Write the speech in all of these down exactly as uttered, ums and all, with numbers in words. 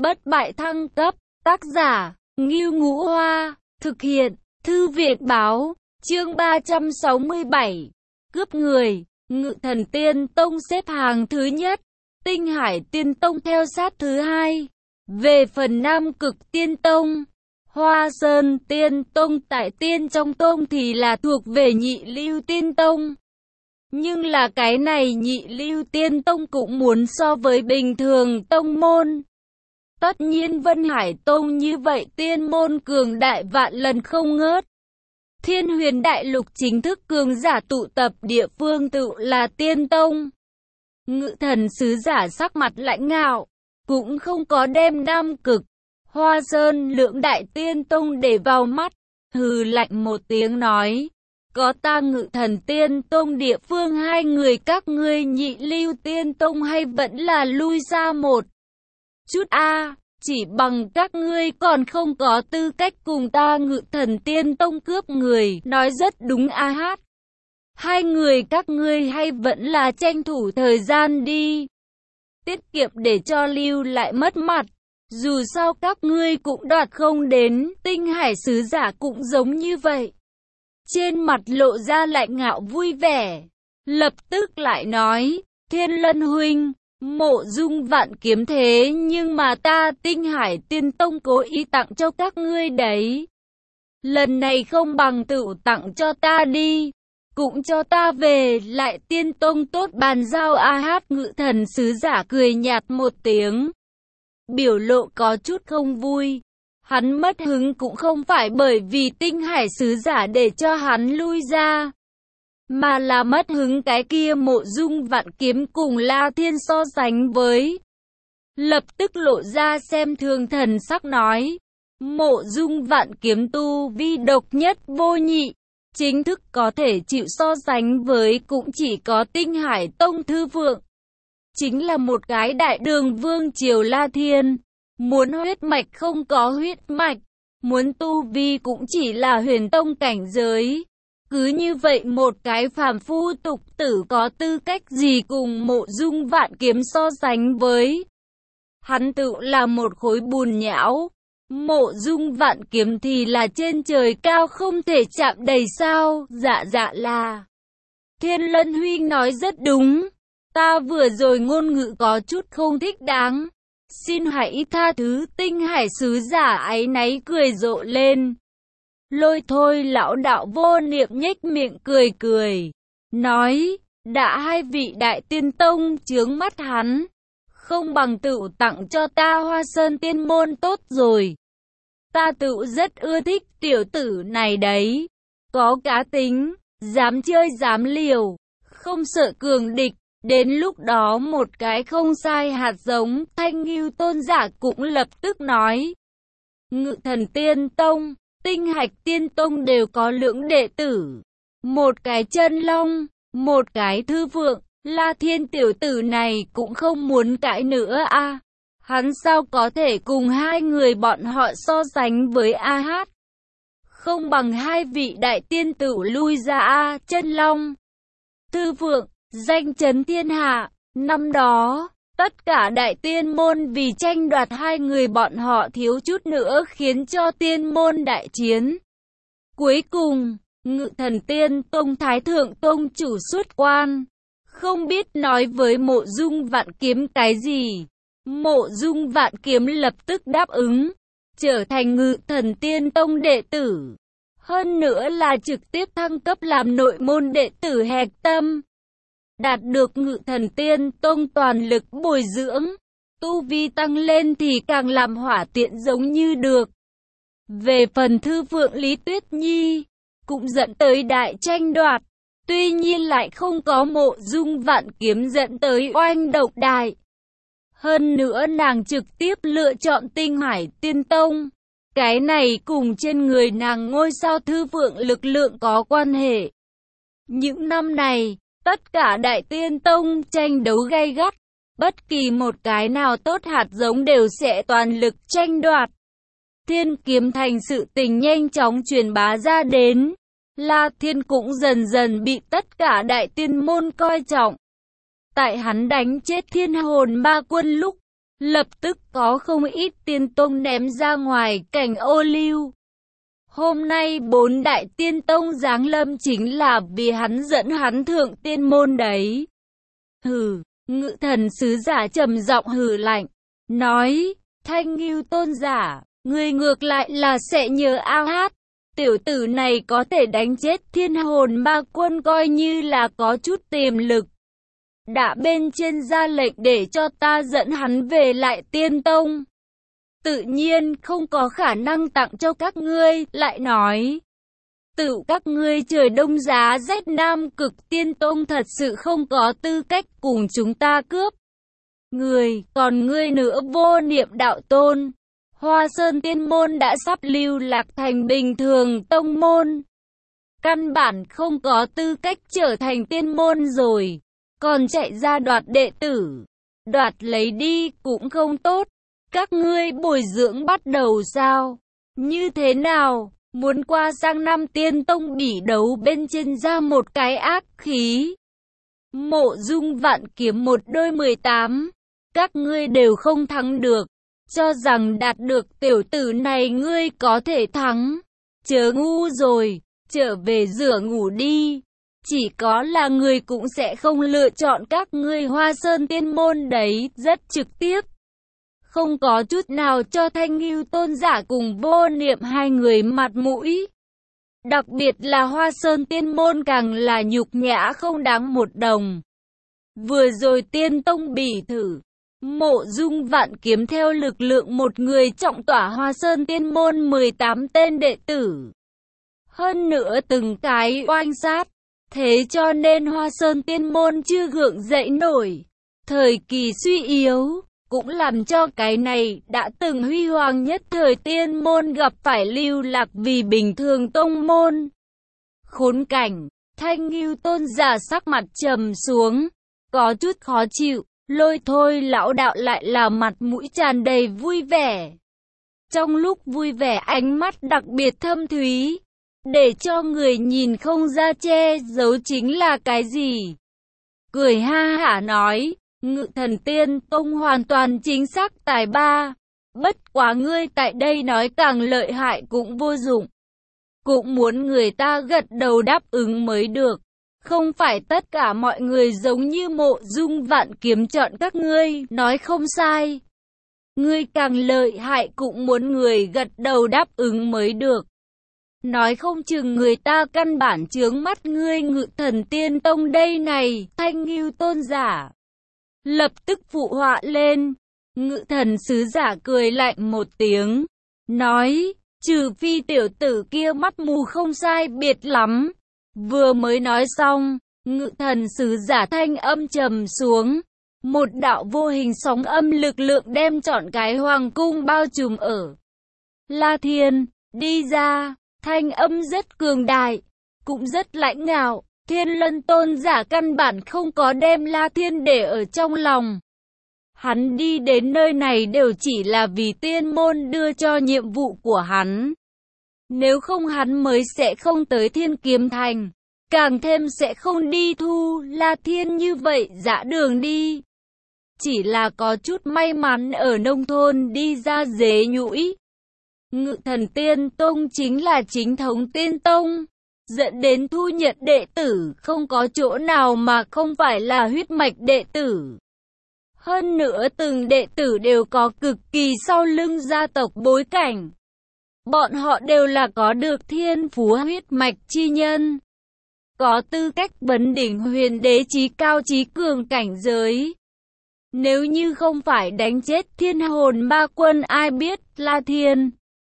bất bại thăng cấp, tác giả, Ngưu Ngũ Hoa, thực hiện, Thư viện báo, chương ba trăm sáu mươi bảy, cướp người, Ngự Thần Tiên Tông xếp hàng thứ nhất, Tinh Hải Tiên Tông theo sát thứ hai. Về phần Nam Cực Tiên Tông, Hoa Sơn Tiên Tông tại Tiên trong Tông thì là thuộc về Nhị Lưu Tiên Tông. Nhưng là cái này Nhị Lưu Tiên Tông cũng muốn so với bình thường tông môn. Tất nhiên Vân Hải Tông như vậy tiên môn cường đại vạn lần không ngớt. Thiên Huyền Đại Lục chính thức cường giả tụ tập địa phương tự là Tiên Tông. Ngự Thần Sứ Giả sắc mặt lãnh ngạo, cũng không có đem Nam Cực, Hoa Sơn lưỡng đại tiên tông để vào mắt, hừ lạnh một tiếng nói. Có ta Ngự Thần Tiên Tông địa phương hai người các ngươi Nhị Lưu Tiên Tông hay vẫn là lui ra một chút a à, chỉ bằng các ngươi còn không có tư cách cùng ta Ngự Thần Tiên Tông cướp người, nói rất đúng a hát. Hai người các ngươi hay vẫn là tranh thủ thời gian đi. Tiết kiệm để cho lưu lại mất mặt. Dù sao các ngươi cũng đoạt không đến, Tinh Hải Sứ Giả cũng giống như vậy. Trên mặt lộ ra lạnh ngạo vui vẻ. Lập tức lại nói, Thiên Lân huynh, Mộ Dung vạn kiếm thế nhưng mà ta Tinh Hải Tiên Tông cố ý tặng cho các ngươi đấy. Lần này không bằng tự tặng cho ta đi. Cũng cho ta về lại Tiên Tông tốt bàn giao a hát. Ngự Thần Sứ Giả cười nhạt một tiếng. Biểu lộ có chút không vui. Hắn mất hứng cũng không phải bởi vì Tinh Hải Sứ Giả để cho hắn lui ra, mà là mất hứng cái kia Mộ Dung vạn kiếm cùng La Thiên so sánh với. Lập tức lộ ra xem thường thần sắc nói. Mộ Dung vạn kiếm tu vi độc nhất vô nhị. Chính thức có thể chịu so sánh với cũng chỉ có Tinh Hải Tông Thư Vượng. Chính là một cái đại đường vương triều La Thiên. Muốn huyết mạch không có huyết mạch. Muốn tu vi cũng chỉ là huyền tông cảnh giới. Cứ như vậy một cái phàm phu tục tử có tư cách gì cùng Mộ Dung vạn kiếm so sánh với. Hắn tự là một khối bùn nhão. Mộ Dung vạn kiếm thì là trên trời cao không thể chạm đầy sao. Dạ dạ là. Thiên Lân huynh nói rất đúng. Ta vừa rồi ngôn ngữ có chút không thích đáng. Xin hãy tha thứ. Tinh Hải Sứ Giả áy náy cười rộ lên. Lôi thôi lão đạo vô niệm nhếch miệng cười cười. Nói, đã hai vị đại tiên tông chướng mắt hắn. Không bằng tự tặng cho ta Hoa Sơn tiên môn tốt rồi. Ta tự rất ưa thích tiểu tử này đấy. Có cá tính, dám chơi dám liều, không sợ cường địch. Đến lúc đó một cái không sai hạt giống, Thanh Ngưu Tôn giả cũng lập tức nói. Ngự Thần Tiên Tông, Tinh Hạch Tiên Tông đều có lưỡng đệ tử. Một cái Chân Long, một cái Thư Vượng, La Thiên tiểu tử này cũng không muốn cãi nữa a à. Hắn sao có thể cùng hai người bọn họ so sánh với a hát. Không bằng hai vị đại tiên tử lui ra a à. Chân Long, Thư Vượng, danh chấn thiên hạ. Năm đó, tất cả đại tiên môn vì tranh đoạt hai người bọn họ thiếu chút nữa khiến cho tiên môn đại chiến. Cuối cùng, Ngự Thần Tiên Tông Thái Thượng Tông chủ xuất quan. Không biết nói với Mộ Dung vạn kiếm cái gì. Mộ Dung vạn kiếm lập tức đáp ứng. Trở thành Ngự Thần Tiên Tông đệ tử. Hơn nữa là trực tiếp thăng cấp làm nội môn đệ tử hạch tâm. Đạt được Ngự Thần Tiên Tông toàn lực bồi dưỡng, tu vi tăng lên thì càng làm hỏa tiện giống như được. Về phần Thư Vượng Lý Tuyết Nhi, cũng dẫn tới đại tranh đoạt, tuy nhiên lại không có Mộ Dung vạn kiếm dẫn tới oanh động đại. Hơn nữa nàng trực tiếp lựa chọn Tinh Hải Tiên Tông, cái này cùng trên người nàng ngôi sao Thư Vượng lực lượng có quan hệ. Những năm này, tất cả đại tiên tông tranh đấu gay gắt, bất kỳ một cái nào tốt hạt giống đều sẽ toàn lực tranh đoạt. Thiên Kiếm Thành sự tình nhanh chóng truyền bá ra đến, La Thiên cũng dần dần bị tất cả đại tiên môn coi trọng. Tại hắn đánh chết Thiên Hồn Ma Quân lúc, Lập tức có không ít tiên tông ném ra ngoài cảnh ô liu. Hôm nay bốn đại tiên tông giáng lâm chính là vì hắn dẫn hắn thượng tiên môn đấy. Hừ, Ngự thần sứ giả trầm giọng hừ lạnh, nói, Thanh Ngưu tôn giả, ngươi ngược lại là sẽ nhớ A Hát. Tiểu tử này có thể đánh chết thiên hồn ma quân coi như là có chút tiềm lực. Đã bên trên ra lệnh để cho ta dẫn hắn về lại tiên tông. Tự nhiên không có khả năng tặng cho các ngươi, lại nói. Tự các ngươi trời đông giá rét nam cực tiên tông thật sự không có tư cách cùng chúng ta cướp. Người, còn ngươi nữa vô niệm đạo tôn. Hoa Sơn tiên môn đã sắp lưu lạc thành bình thường tông môn. Căn bản không có tư cách trở thành tiên môn rồi. Còn chạy ra đoạt đệ tử. Đoạt lấy đi cũng không tốt. Các ngươi bồi dưỡng bắt đầu sao? Như thế nào? Muốn qua sang năm tiên tông bỉ đấu bên trên ra một cái ác khí. Mộ Dung Vạn Kiếm một đôi mười tám. Các ngươi đều không thắng được. Cho rằng đạt được tiểu tử này ngươi có thể thắng. Chớ ngu rồi, trở về rửa ngủ đi. Chỉ có là người cũng sẽ không lựa chọn các ngươi Hoa Sơn tiên môn đấy, rất trực tiếp. Không có chút nào cho Thanh Ngưu tôn giả cùng vô niệm hai người mặt mũi. Đặc biệt là Hoa Sơn tiên môn càng là nhục nhã không đáng một đồng. Vừa rồi tiên tông bỉ thử. Mộ Dung Vạn Kiếm theo lực lượng một người trọng tỏa Hoa Sơn tiên môn mười tám tên đệ tử. Hơn nữa từng cái oanh sát. Thế cho nên Hoa Sơn tiên môn chưa gượng dậy nổi. Thời kỳ suy yếu, cũng làm cho cái này đã từng huy hoàng nhất thời tiên môn gặp phải lưu lạc vì bình thường tông môn. Khốn cảnh, Thanh Ngưu tôn giả sắc mặt trầm xuống, có chút khó chịu. Lôi Thôi lão đạo lại là mặt mũi tràn đầy vui vẻ. Trong lúc vui vẻ ánh mắt đặc biệt thâm thúy, để cho người nhìn không ra che giấu chính là cái gì. Cười ha hả nói, Ngự thần tiên tông hoàn toàn chính xác tài ba. Bất quá ngươi tại đây nói càng lợi hại cũng vô dụng. Cũng muốn người ta gật đầu đáp ứng mới được. Không phải tất cả mọi người giống như Mộ Dung Vạn Kiếm chọn các ngươi, nói không sai. Ngươi càng lợi hại cũng muốn người gật đầu đáp ứng mới được. Nói không chừng người ta căn bản chướng mắt ngươi Ngự thần tiên tông đây này, Thanh Ngưu tôn giả. Lập tức phụ họa lên. Ngự thần sứ giả cười lạnh một tiếng, nói, trừ phi tiểu tử kia mắt mù không sai biệt lắm. Vừa mới nói xong, Ngự thần sứ giả thanh âm trầm xuống. Một đạo vô hình sóng âm lực lượng đem trọn cái hoàng cung bao trùm ở. La Thiên, đi ra, thanh âm rất cường đại, cũng rất lãnh ngạo. Thiên Lân tôn giả căn bản không có đem La Thiên để ở trong lòng. Hắn đi đến nơi này đều chỉ là vì tiên môn đưa cho nhiệm vụ của hắn. Nếu không hắn mới sẽ không tới Thiên Kiếm Thành. Càng thêm sẽ không đi thu La Thiên như vậy dã đường đi. Chỉ là có chút may mắn ở nông thôn đi ra dế nhũi. Ngự thần tiên tông chính là chính thống tiên tông. Dẫn đến thu nhận đệ tử không có chỗ nào mà không phải là huyết mạch đệ tử. Hơn nữa từng đệ tử đều có cực kỳ sau lưng gia tộc bối cảnh. Bọn họ đều là có được thiên phú huyết mạch chi nhân. Có tư cách vấn đỉnh huyền đế chí cao chí cường cảnh giới. Nếu như không phải đánh chết thiên hồn ma quân ai biết La Thiên.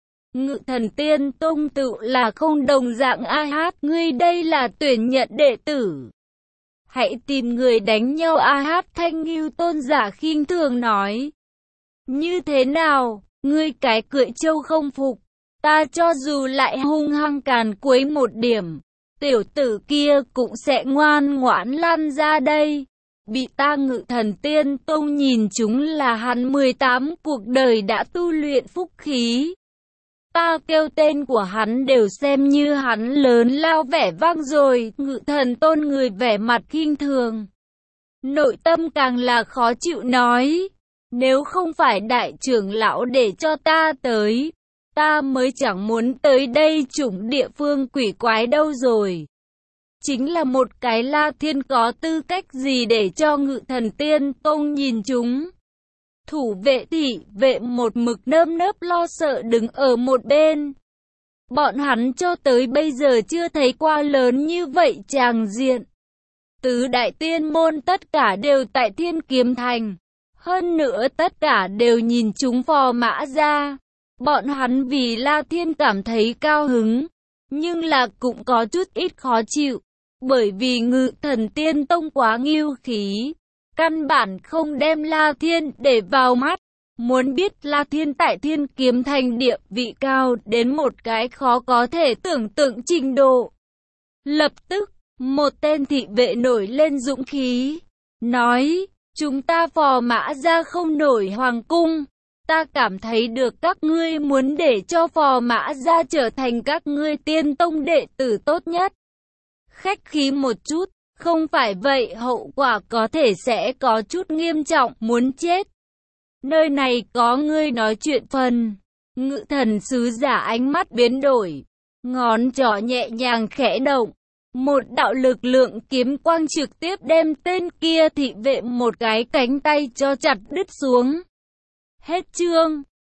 Ngự thần tiên tông tự là không đồng dạng A Hát. Ngươi đây là tuyển nhận đệ tử. Hãy tìm người đánh nhau A Hát. Thanh Ngưu tôn giả khinh thường nói. Như thế nào, ngươi cái cưỡi trâu không phục. Ta cho dù lại hung hăng càn quấy một điểm. Tiểu tử kia cũng sẽ ngoan ngoãn lăn ra đây. Bị ta Ngự thần tiên tông nhìn chúng là hắn mười tám cuộc đời đã tu luyện phúc khí. Ta kêu tên của hắn đều xem như hắn lớn lao vẻ vang rồi. Ngự thần tôn người vẻ mặt khinh thường. Nội tâm càng là khó chịu nói. Nếu không phải đại trưởng lão để cho ta tới, ta mới chẳng muốn tới đây chủng địa phương quỷ quái đâu rồi. Chính là một cái La Thiên có tư cách gì để cho Ngự Thần Tiên Tông nhìn chúng. Thủ vệ thị vệ một mực nơm nớp lo sợ đứng ở một bên. Bọn hắn cho tới bây giờ chưa thấy qua lớn như vậy tràng diện. Tứ đại tiên môn tất cả đều tại Thiên Kiếm Thành. Hơn nữa tất cả đều nhìn chúng Phò Mã Gia. Bọn hắn vì La Thiên cảm thấy cao hứng, nhưng là cũng có chút ít khó chịu. Bởi vì Ngự Thần Tiên Tông quá nghiêu khí, căn bản không đem La Thiên để vào mắt. Muốn biết La Thiên tại Thiên Kiếm Thành địa vị cao đến một cái khó có thể tưởng tượng trình độ. Lập tức, một tên thị vệ nổi lên dũng khí, nói, chúng ta Phò Mã Gia không nổi hoàng cung. Ta cảm thấy được các ngươi muốn để cho Phò Mã Gia trở thành các ngươi tiên tông đệ tử tốt nhất. Khách khí một chút, không phải vậy hậu quả có thể sẽ có chút nghiêm trọng, muốn chết. Nơi này có ngươi nói chuyện phần. Ngự thần sứ giả ánh mắt biến đổi, ngón trỏ nhẹ nhàng khẽ động. Một đạo lực lượng kiếm quang trực tiếp đem tên kia thị vệ một cái cánh tay cho chặt đứt xuống. Hết chương.